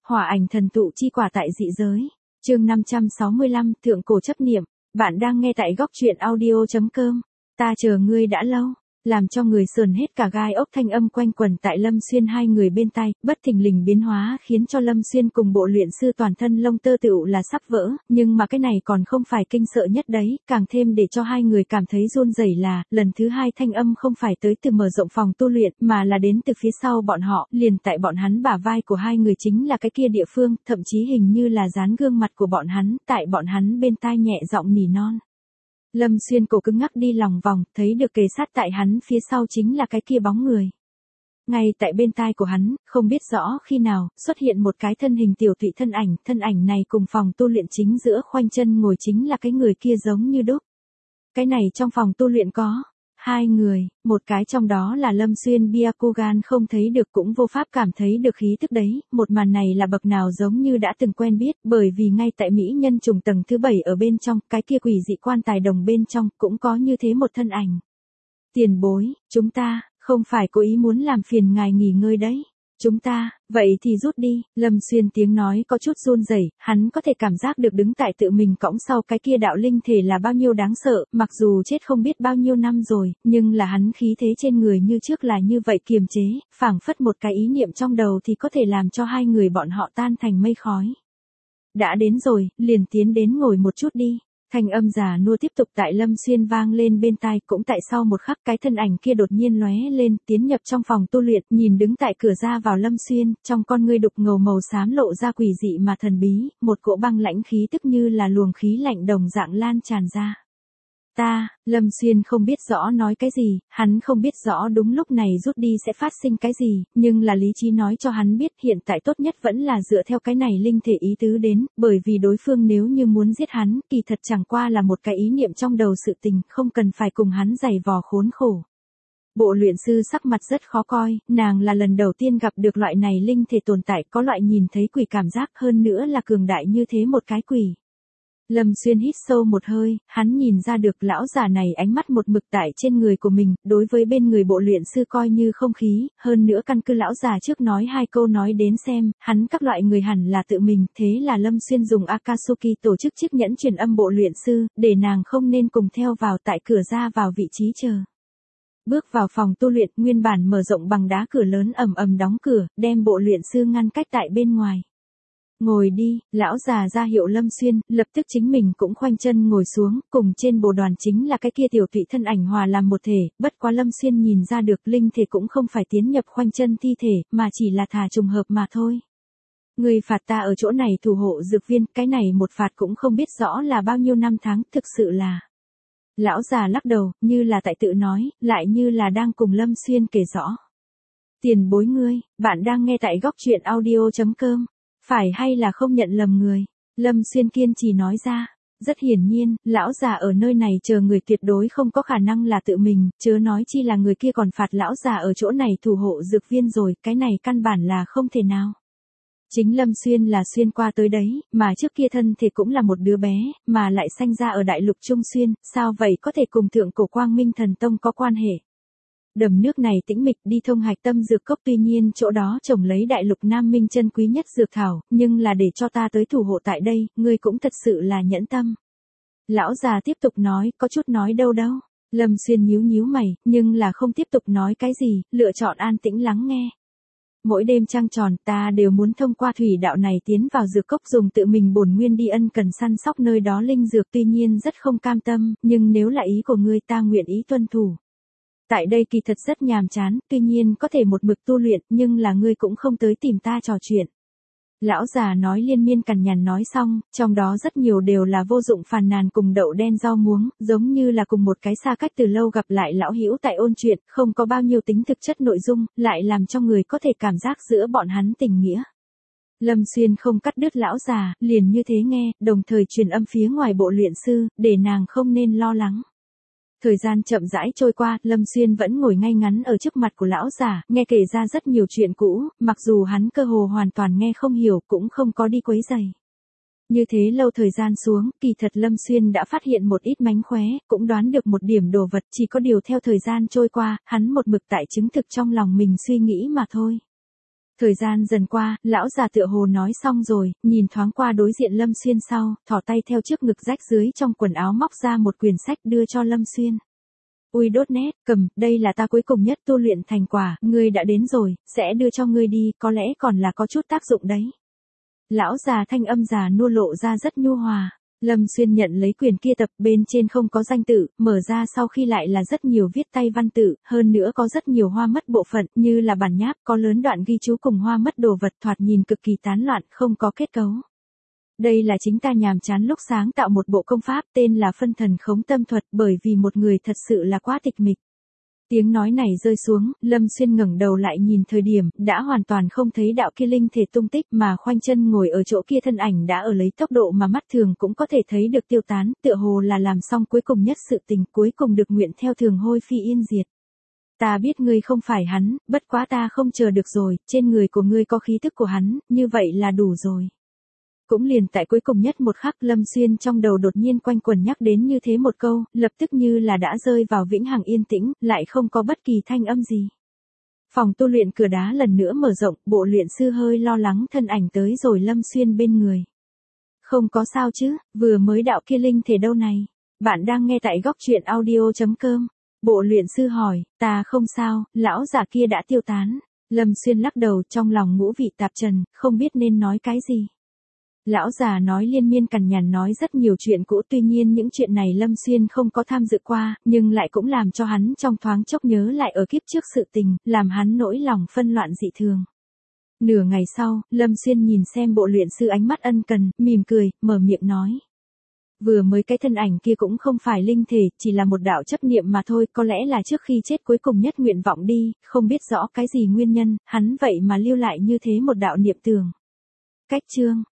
Hỏa ảnh thần tụ chi quả tại dị giới. Chương 565, thượng cổ chấp niệm. Bạn đang nghe tại góc truyện audio.com. Ta chờ ngươi đã lâu. Làm cho người sờn hết cả gai ốc thanh âm quanh quẩn tại Lâm Xuyên hai người bên tai, bất thình lình biến hóa khiến cho Lâm Xuyên cùng bộ luyện sư toàn thân lông tơ tựu là sắp vỡ, nhưng mà cái này còn không phải kinh sợ nhất đấy, càng thêm để cho hai người cảm thấy run rẩy là, lần thứ hai thanh âm không phải tới từ mở rộng phòng tu luyện, mà là đến từ phía sau bọn họ, liền tại bọn hắn bả vai của hai người chính là cái kia địa phương, thậm chí hình như là dán gương mặt của bọn hắn, tại bọn hắn bên tai nhẹ giọng nỉ non. Lâm Xuyên cổ cứng ngắc đi lòng vòng, thấy được kề sát tại hắn phía sau chính là cái kia bóng người. Ngay tại bên tai của hắn, không biết rõ khi nào, xuất hiện một cái thân hình tiểu thụy thân ảnh này cùng phòng tu luyện chính giữa khoanh chân ngồi chính là cái người kia giống như đúc. Cái này trong phòng tu luyện có hai người, một cái trong đó là Lâm Xuyên Byakugan không thấy được cũng vô pháp cảm thấy được khí tức đấy, một màn này là bậc nào giống như đã từng quen biết, bởi vì ngay tại Mỹ nhân trùng tầng thứ 7 ở bên trong, cái kia quỷ dị quan tài đồng bên trong, cũng có như thế một thân ảnh. Tiền bối, chúng ta, không phải cố ý muốn làm phiền ngài nghỉ ngơi đấy. Chúng ta, vậy thì rút đi, Lâm Xuyên tiếng nói có chút run rẩy, hắn có thể cảm giác được đứng tại tự mình cõng sau cái kia đạo linh thể là bao nhiêu đáng sợ, mặc dù chết không biết bao nhiêu năm rồi, nhưng là hắn khí thế trên người như trước là như vậy kiềm chế, phảng phất một cái ý niệm trong đầu thì có thể làm cho hai người bọn họ tan thành mây khói. Đã đến rồi, liền tiến đến ngồi một chút đi. Thanh âm già nua tiếp tục tại Lâm Xuyên vang lên bên tai, cũng tại sau một khắc cái thân ảnh kia đột nhiên lóe lên, tiến nhập trong phòng tu luyện, nhìn đứng tại cửa ra vào Lâm Xuyên, trong con ngươi đục ngầu màu xám lộ ra quỷ dị mà thần bí, một cỗ băng lãnh khí tức như là luồng khí lạnh đồng dạng lan tràn ra. Lâm Xuyên không biết rõ nói cái gì, hắn không biết rõ đúng lúc này rút đi sẽ phát sinh cái gì, nhưng là lý trí nói cho hắn biết hiện tại tốt nhất vẫn là dựa theo cái này linh thể ý tứ đến, bởi vì đối phương nếu như muốn giết hắn, kỳ thật chẳng qua là một cái ý niệm trong đầu sự tình, không cần phải cùng hắn giày vò khốn khổ. Bộ luyện sư sắc mặt rất khó coi, nàng là lần đầu tiên gặp được loại này linh thể tồn tại, có loại nhìn thấy quỷ cảm giác, hơn nữa là cường đại như thế một cái quỷ. Lâm Xuyên hít sâu một hơi, hắn nhìn ra được lão già này ánh mắt một mực tại trên người của mình, đối với bên người bộ luyện sư coi như không khí, hơn nữa căn cứ lão già trước nói hai câu nói đến xem, hắn các loại người hẳn là tự mình, thế là Lâm Xuyên dùng Akatsuki tổ chức chiếc nhẫn truyền âm bộ luyện sư, để nàng không nên cùng theo vào tại cửa ra vào vị trí chờ. Bước vào phòng tu luyện, nguyên bản mở rộng bằng đá cửa lớn ầm ầm đóng cửa, đem bộ luyện sư ngăn cách tại bên ngoài. Ngồi đi, lão già ra hiệu Lâm Xuyên, lập tức chính mình cũng khoanh chân ngồi xuống, cùng trên bồ đoàn chính là cái kia tiểu thụy thân ảnh hòa làm một thể, bất quá Lâm Xuyên nhìn ra được linh thể cũng không phải tiến nhập khoanh chân thi thể, mà chỉ là thả trùng hợp mà thôi. Người phạt ta ở chỗ này thủ hộ dược viên, cái này một phạt cũng không biết rõ là bao nhiêu năm tháng, thực sự là. Lão già lắc đầu, như là tại tự nói, lại như là đang cùng Lâm Xuyên kể rõ. Tiền bối ngươi, bạn đang nghe tại góc truyện audio.com. Phải hay là không nhận lầm người? Lâm Xuyên kiên trì nói ra. Rất hiển nhiên, lão già ở nơi này chờ người tuyệt đối không có khả năng là tự mình, chớ nói chi là người kia còn phạt lão già ở chỗ này thủ hộ dược viên rồi, cái này căn bản là không thể nào. Chính Lâm Xuyên là xuyên qua tới đấy, mà trước kia thân thể cũng là một đứa bé, mà lại sanh ra ở đại lục Trung Xuyên, sao vậy có thể cùng thượng cổ Quang Minh Thần Tông có quan hệ? Đầm nước này tĩnh mịch đi thông hạch tâm dược cốc, tuy nhiên chỗ đó trồng lấy đại lục Nam Minh chân quý nhất dược thảo, nhưng là để cho ta tới thủ hộ tại đây, ngươi cũng thật sự là nhẫn tâm. Lão già tiếp tục nói, có chút nói đâu. Lâm Xuyên nhíu mày, nhưng là không tiếp tục nói cái gì, lựa chọn an tĩnh lắng nghe. Mỗi đêm trăng tròn ta đều muốn thông qua thủy đạo này tiến vào dược cốc dùng tự mình bổn nguyên đi ân cần săn sóc nơi đó linh dược, tuy nhiên rất không cam tâm, nhưng nếu là ý của ngươi ta nguyện ý tuân thủ. Tại đây kỳ thật rất nhàm chán, tuy nhiên có thể một mực tu luyện, nhưng là ngươi cũng không tới tìm ta trò chuyện. Lão già nói liên miên cằn nhằn nói xong, trong đó rất nhiều đều là vô dụng phàn nàn cùng đậu đen rau muống, giống như là cùng một cái xa cách từ lâu gặp lại lão hữu tại ôn chuyện, không có bao nhiêu tính thực chất nội dung, lại làm cho người có thể cảm giác giữa bọn hắn tình nghĩa. Lâm Xuyên không cắt đứt lão già, liền như thế nghe, đồng thời truyền âm phía ngoài bộ luyện sư, để nàng không nên lo lắng. Thời gian chậm rãi trôi qua, Lâm Xuyên vẫn ngồi ngay ngắn ở trước mặt của lão già, nghe kể ra rất nhiều chuyện cũ, mặc dù hắn cơ hồ hoàn toàn nghe không hiểu, cũng không có đi quấy rầy. Như thế lâu thời gian xuống, kỳ thật Lâm Xuyên đã phát hiện một ít mánh khóe, cũng đoán được một điểm đồ vật, chỉ có điều theo thời gian trôi qua, hắn một mực tại chứng thực trong lòng mình suy nghĩ mà thôi. Thời gian dần qua, lão già tựa hồ nói xong rồi, nhìn thoáng qua đối diện Lâm Xuyên sau, thò tay theo trước ngực rách dưới trong quần áo móc ra một quyển sách đưa cho Lâm Xuyên. Ui đốt nét, cầm, đây là ta cuối cùng nhất tu luyện thành quả, ngươi đã đến rồi, sẽ đưa cho ngươi đi, có lẽ còn là có chút tác dụng đấy. Lão già thanh âm già nua lộ ra rất nhu hòa. Lâm Xuyên nhận lấy quyển kia tập, bên trên không có danh tự, mở ra sau khi lại là rất nhiều viết tay văn tự, hơn nữa có rất nhiều hoa mất bộ phận, như là bản nháp, có lớn đoạn ghi chú cùng hoa mất đồ vật thoạt nhìn cực kỳ tán loạn, không có kết cấu. Đây là chính ta nhàm chán lúc sáng tạo một bộ công pháp tên là phân thần khống tâm thuật, bởi vì một người thật sự là quá tịch mịch. Tiếng nói này rơi xuống, Lâm Xuyên ngẩng đầu lại nhìn thời điểm, đã hoàn toàn không thấy đạo kia linh thể tung tích mà khoanh chân ngồi ở chỗ kia thân ảnh đã ở lấy tốc độ mà mắt thường cũng có thể thấy được tiêu tán, tựa hồ là làm xong cuối cùng nhất sự tình, cuối cùng được nguyện theo thường hôi phi yên diệt. Ta biết ngươi không phải hắn, bất quá ta không chờ được rồi, trên người của ngươi có khí tức của hắn, như vậy là đủ rồi. Cũng liền tại cuối cùng nhất một khắc Lâm Xuyên trong đầu đột nhiên quanh quẩn nhắc đến như thế một câu, lập tức như là đã rơi vào vĩnh hằng yên tĩnh, lại không có bất kỳ thanh âm gì. Phòng tu luyện cửa đá lần nữa mở rộng, bộ luyện sư hơi lo lắng thân ảnh tới rồi Lâm Xuyên bên người. Không có sao chứ, vừa mới đạo kia linh thể đâu này. Bạn đang nghe tại góc truyện audio.com. Bộ luyện sư hỏi, ta không sao, lão già kia đã tiêu tán. Lâm Xuyên lắc đầu trong lòng ngũ vị tạp trần, không biết nên nói cái gì. Lão già nói liên miên cằn nhằn nói rất nhiều chuyện cũ, tuy nhiên những chuyện này Lâm Xuyên không có tham dự qua, nhưng lại cũng làm cho hắn trong thoáng chốc nhớ lại ở kiếp trước sự tình, làm hắn nỗi lòng phân loạn dị thường. Nửa ngày sau, Lâm Xuyên nhìn xem bộ luyện sư ánh mắt ân cần, mỉm cười, mở miệng nói. Vừa mới cái thân ảnh kia cũng không phải linh thể, chỉ là một đạo chấp niệm mà thôi, có lẽ là trước khi chết cuối cùng nhất nguyện vọng đi, không biết rõ cái gì nguyên nhân, hắn vậy mà lưu lại như thế một đạo niệm tưởng. Cách chương